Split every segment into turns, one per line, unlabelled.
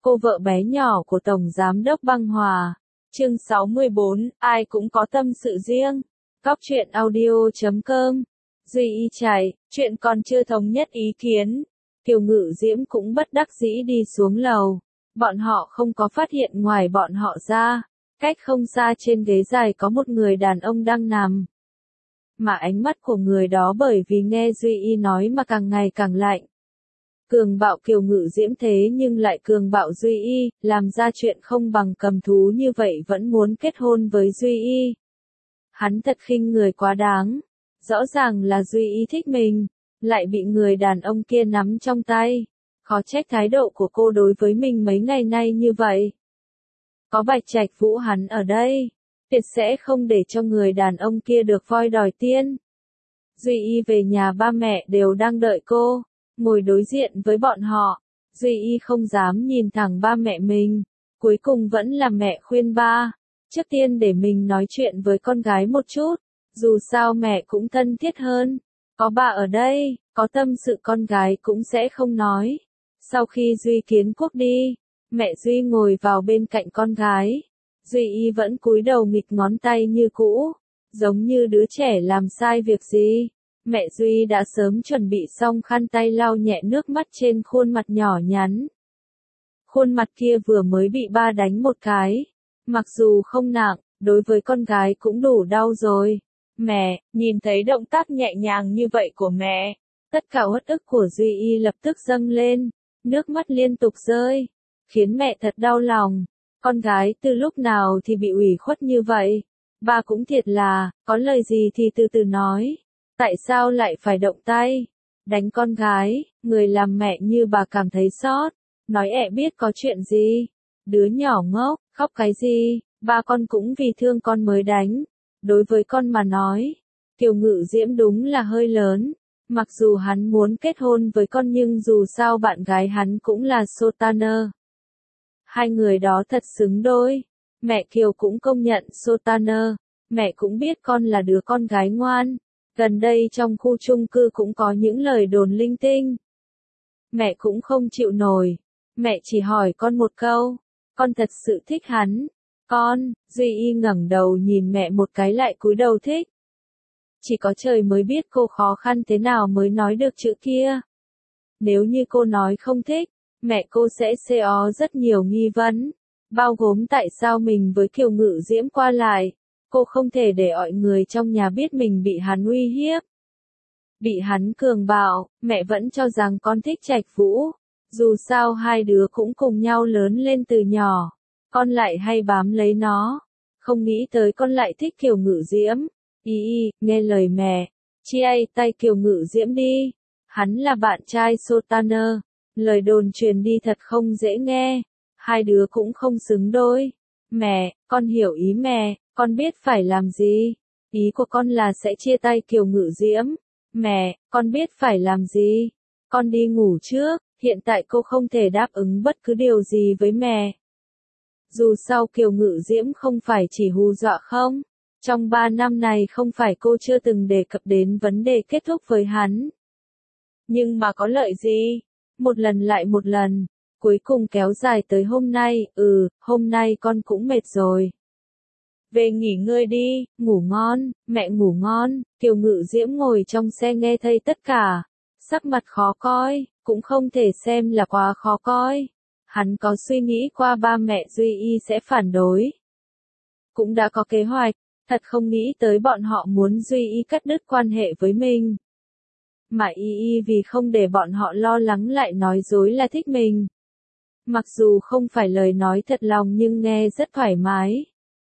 cô vợ bé nhỏ của Tổng Giám đốc Băng Hòa. Chương 64, ai cũng có tâm sự riêng. Góc truyện audio.com. Duy y chạy, chuyện còn chưa thống nhất ý kiến. Kiều Ngự Diễm cũng bất đắc dĩ đi xuống lầu. Bọn họ không có phát hiện ngoài bọn họ ra. Cách không xa trên ghế dài có một người đàn ông đang nằm. Mà ánh mắt của người đó bởi vì nghe Duy y nói mà càng ngày càng lạnh. Cường bạo Kiều Ngự Diễm thế nhưng lại cường bạo Duy y, làm ra chuyện không bằng cầm thú như vậy vẫn muốn kết hôn với Duy y. Hắn thật khinh người quá đáng. Rõ ràng là Duy y thích mình, lại bị người đàn ông kia nắm trong tay. Khó trách thái độ của cô đối với mình mấy ngày nay như vậy. Có Bạch Trạch Vũ hắn ở đây, tuyệt sẽ không để cho người đàn ông kia được voi đòi tiên. Duy y về nhà ba mẹ đều đang đợi cô, ngồi đối diện với bọn họ. Duy y không dám nhìn thẳng ba mẹ mình, cuối cùng vẫn là mẹ khuyên ba. Trước tiên để mình nói chuyện với con gái một chút, dù sao mẹ cũng thân thiết hơn. Có ba ở đây, có tâm sự con gái cũng sẽ không nói. Sau khi Duy Kiến Quốc đi, mẹ Duy ngồi vào bên cạnh con gái. Duy y vẫn cúi đầu nghịch ngón tay như cũ, giống như đứa trẻ làm sai việc gì. Mẹ Duy đã sớm chuẩn bị xong khăn tay lau nhẹ nước mắt trên khuôn mặt nhỏ nhắn. Khuôn mặt kia vừa mới bị ba đánh một cái. Mặc dù không nặng, đối với con gái cũng đủ đau rồi. Mẹ, nhìn thấy động tác nhẹ nhàng như vậy của mẹ, tất cả uất ức của Duy y lập tức dâng lên, nước mắt liên tục rơi, khiến mẹ thật đau lòng. Con gái từ lúc nào thì bị ủy khuất như vậy? Ba cũng thiệt là, có lời gì thì từ từ nói. Tại sao lại phải động tay? Đánh con gái, người làm mẹ như bà cảm thấy xót. Nói ẹ biết có chuyện gì? Đứa nhỏ ngốc, khóc cái gì? Ba con cũng vì thương con mới đánh. Đối với con mà nói, Kiều Ngự Diễm đúng là hơi lớn. Mặc dù hắn muốn kết hôn với con nhưng dù sao bạn gái hắn cũng là Sotaner. Hai người đó thật xứng đôi. Mẹ Kiều cũng công nhận Sotaner. Mẹ cũng biết con là đứa con gái ngoan. Gần đây trong khu chung cư cũng có những lời đồn linh tinh. Mẹ cũng không chịu nổi. Mẹ chỉ hỏi con một câu. Con thật sự thích hắn. Con, Duy y ngẩng đầu nhìn mẹ một cái lại cúi đầu thích. Chỉ có trời mới biết cô khó khăn thế nào mới nói được chữ kia. Nếu như cô nói không thích, mẹ cô sẽ có rất nhiều nghi vấn. Bao gồm tại sao mình với Kiều Ngự Diễm qua lại. Cô không thể để mọi người trong nhà biết mình bị hắn uy hiếp. Bị hắn cường bạo, mẹ vẫn cho rằng con thích Trạch Vũ. Dù sao hai đứa cũng cùng nhau lớn lên từ nhỏ. Con lại hay bám lấy nó. Không nghĩ tới con lại thích Kiều Ngự Diễm. Y, nghe lời mẹ. Chia tay Kiều Ngự Diễm đi. Hắn là bạn trai Sotaner. Lời đồn truyền đi thật không dễ nghe. Hai đứa cũng không xứng đôi. Mẹ, con hiểu ý mẹ. Con biết phải làm gì. Ý của con là sẽ chia tay Kiều Ngự Diễm. Mẹ, con biết phải làm gì. Con đi ngủ trước. Hiện tại cô không thể đáp ứng bất cứ điều gì với mẹ. Dù sao Kiều Ngự Diễm không phải chỉ hù dọa không. Trong 3 năm này không phải cô chưa từng đề cập đến vấn đề kết thúc với hắn. Nhưng mà có lợi gì? Một lần lại một lần. Cuối cùng kéo dài tới hôm nay. Hôm nay con cũng mệt rồi. Về nghỉ ngơi đi, ngủ ngon, mẹ ngủ ngon. Kiều Ngự Diễm ngồi trong xe nghe thấy tất cả. Sắc mặt khó coi, cũng không thể xem là quá khó coi. Hắn có suy nghĩ qua ba mẹ Duy y sẽ phản đối. Cũng đã có kế hoạch, thật không nghĩ tới bọn họ muốn Duy y cắt đứt quan hệ với mình. Mà y vì không để bọn họ lo lắng lại nói dối là thích mình. Mặc dù không phải lời nói thật lòng nhưng nghe rất thoải mái.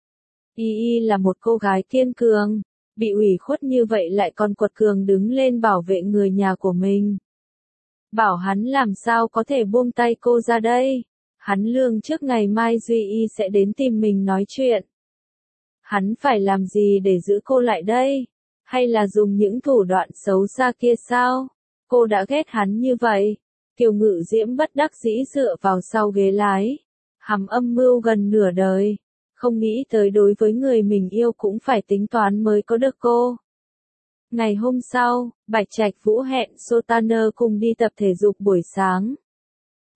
Y là một cô gái kiên cường, bị ủy khuất như vậy lại còn quật cường đứng lên bảo vệ người nhà của mình. Bảo hắn làm sao có thể buông tay cô ra đây. Hắn lương trước ngày mai Duy y sẽ đến tìm mình nói chuyện. Hắn phải làm gì để giữ cô lại đây? Hay là dùng những thủ đoạn xấu xa kia sao? Cô đã ghét hắn như vậy. Kiều Ngự Diễm bất đắc dĩ dựa vào sau ghế lái. Hằm âm mưu gần nửa đời. Không nghĩ tới đối với người mình yêu cũng phải tính toán mới có được cô. Ngày hôm sau, Bạch Trạch Vũ hẹn Sotaner cùng đi tập thể dục buổi sáng.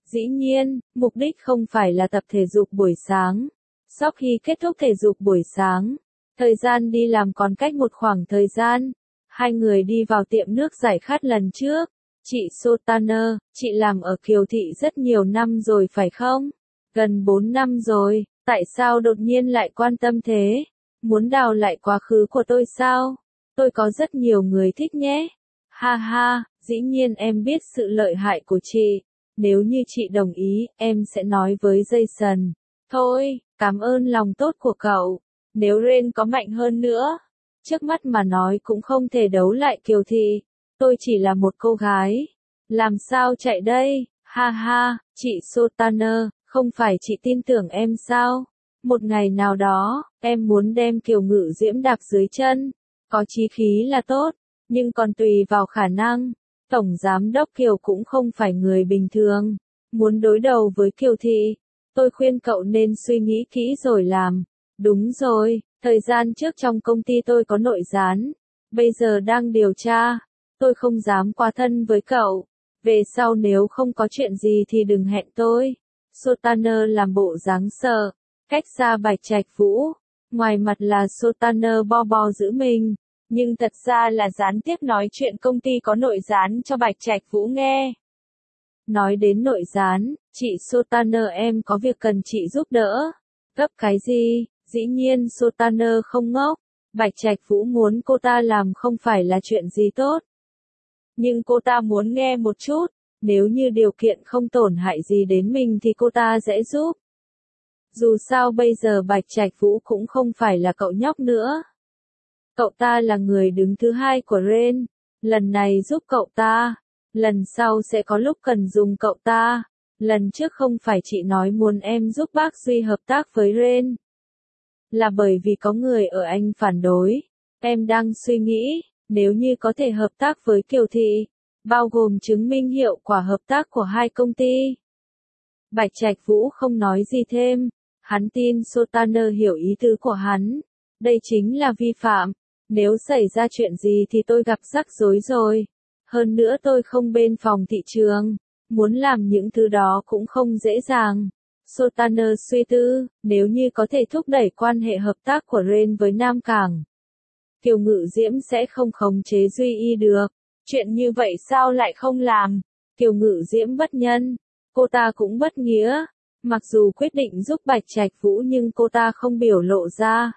Dĩ nhiên, mục đích không phải là tập thể dục buổi sáng. Sau khi kết thúc thể dục buổi sáng, thời gian đi làm còn cách một khoảng thời gian. Hai người đi vào tiệm nước giải khát lần trước. Chị Sultana, chị làm ở Kiều Thị rất nhiều năm rồi phải không? Gần 4 năm rồi, tại sao đột nhiên lại quan tâm thế? Muốn đào lại quá khứ của tôi sao? Tôi có rất nhiều người thích nhé. Ha ha, dĩ nhiên em biết sự lợi hại của chị. Nếu như chị đồng ý, em sẽ nói với Jason. Thôi, cảm ơn lòng tốt của cậu. Nếu Ren có mạnh hơn nữa, trước mắt mà nói cũng không thể đấu lại Kiều Thị. Tôi chỉ là một cô gái. Làm sao chạy đây? Ha ha, chị Sultana, không phải chị tin tưởng em sao? Một ngày nào đó, em muốn đem Kiều Ngự Diễm đạp dưới chân. Có chí khí là tốt, nhưng còn tùy vào khả năng. Tổng Giám đốc Kiều cũng không phải người bình thường. Muốn đối đầu với Kiều Thị, tôi khuyên cậu nên suy nghĩ kỹ rồi làm. Đúng rồi, thời gian trước trong công ty tôi có nội gián. Bây giờ đang điều tra. Tôi không dám quá thân với cậu. Về sau nếu không có chuyện gì thì đừng hẹn tôi. Sultana làm bộ dáng sợ, cách xa Bạch Trạch Vũ. Ngoài mặt là Sultana bo bo giữ mình, nhưng thật ra là gián tiếp nói chuyện công ty có nội gián cho Bạch Trạch Vũ nghe. Nói đến nội gián, chị Sultana em có việc cần chị giúp đỡ. Gấp cái gì? Dĩ nhiên Sultana không ngốc. Bạch Trạch Vũ muốn cô ta làm không phải là chuyện gì tốt. Nhưng cô ta muốn nghe một chút, nếu như điều kiện không tổn hại gì đến mình thì cô ta sẽ giúp. Dù sao bây giờ Bạch Trạch Vũ cũng không phải là cậu nhóc nữa. Cậu ta là người đứng thứ hai của Ren. Lần này giúp cậu ta. Lần sau sẽ có lúc cần dùng cậu ta. Lần trước không phải chị nói muốn em giúp bác Duy hợp tác với Ren. Là bởi vì có người ở Anh phản đối. Em đang suy nghĩ, nếu như có thể hợp tác với Kiều Thị, bao gồm chứng minh hiệu quả hợp tác của hai công ty. Bạch Trạch Vũ không nói gì thêm. Hắn tin Sultana hiểu ý tứ của hắn. Đây chính là vi phạm. Nếu xảy ra chuyện gì thì tôi gặp rắc rối rồi. Hơn nữa tôi không bên phòng thị trường. Muốn làm những thứ đó cũng không dễ dàng. Sultana suy tư, nếu như có thể thúc đẩy quan hệ hợp tác của Ren với Nam Cảng, Kiều Ngự Diễm sẽ không khống chế Duy Y được. Chuyện như vậy sao lại không làm? Kiều Ngự Diễm bất nhân. Cô ta cũng bất nghĩa. Mặc dù quyết định giúp Bạch Trạch Vũ nhưng cô ta không biểu lộ ra.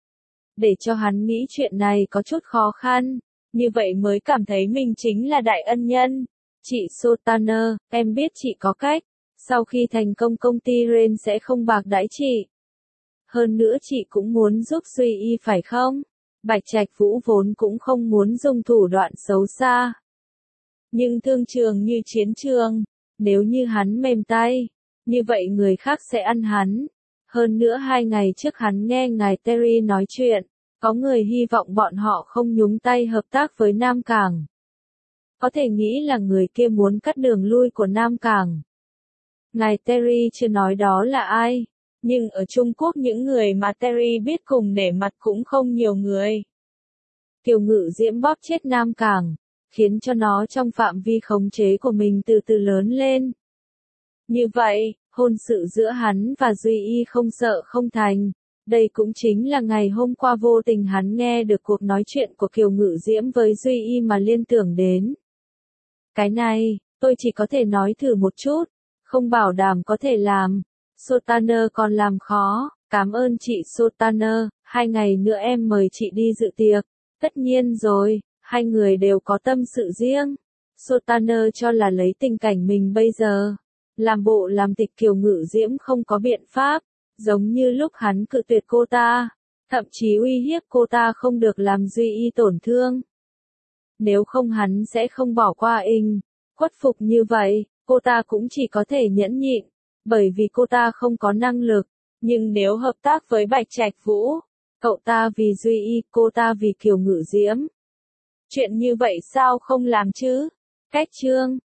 Để cho hắn nghĩ chuyện này có chút khó khăn. Như vậy mới cảm thấy mình chính là đại ân nhân. Chị Sultana, em biết chị có cách. Sau khi thành công công ty Ren sẽ không bạc đãi chị. Hơn nữa chị cũng muốn giúp Duy Y phải không? Bạch Trạch Vũ vốn cũng không muốn dùng thủ đoạn xấu xa. Nhưng thương trường như chiến trường, nếu như hắn mềm tay, như vậy người khác sẽ ăn hắn. Hơn nữa 2 ngày trước hắn nghe ngài Terry nói chuyện, có người hy vọng bọn họ không nhúng tay hợp tác với Nam Cảng. Có thể nghĩ là người kia muốn cắt đường lui của Nam Cảng. Ngài Terry chưa nói đó là ai, nhưng ở Trung Quốc những người mà Terry biết cùng nể mặt cũng không nhiều người. Kiều Ngự Diễm bóp chết Nam Cảng, khiến cho nó trong phạm vi khống chế của mình từ từ lớn lên. Như vậy, hôn sự giữa hắn và Duy Y không sợ không thành. Đây cũng chính là ngày hôm qua vô tình hắn nghe được cuộc nói chuyện của Kiều Ngự Diễm với Duy Y mà liên tưởng đến. Cái này, tôi chỉ có thể nói thử một chút, không bảo đảm có thể làm. Sultana còn làm khó, cảm ơn chị Sultana, 2 ngày nữa em mời chị đi dự tiệc. Tất nhiên rồi, hai người đều có tâm sự riêng. Sultana cho là lấy tình cảnh mình bây giờ, làm bộ làm tịch Kiều Ngự Diễm không có biện pháp, giống như lúc hắn cự tuyệt cô ta, thậm chí uy hiếp cô ta không được làm Duy Y tổn thương. Nếu không hắn sẽ không bỏ qua Ing. Khuất phục như vậy, cô ta cũng chỉ có thể nhẫn nhịn, bởi vì cô ta không có năng lực. Nhưng nếu hợp tác với Bạch Trạch Vũ, cậu ta vì Duy Y, cô ta vì Kiều Ngự Diễm. Chuyện như vậy sao không làm chứ? Cách chương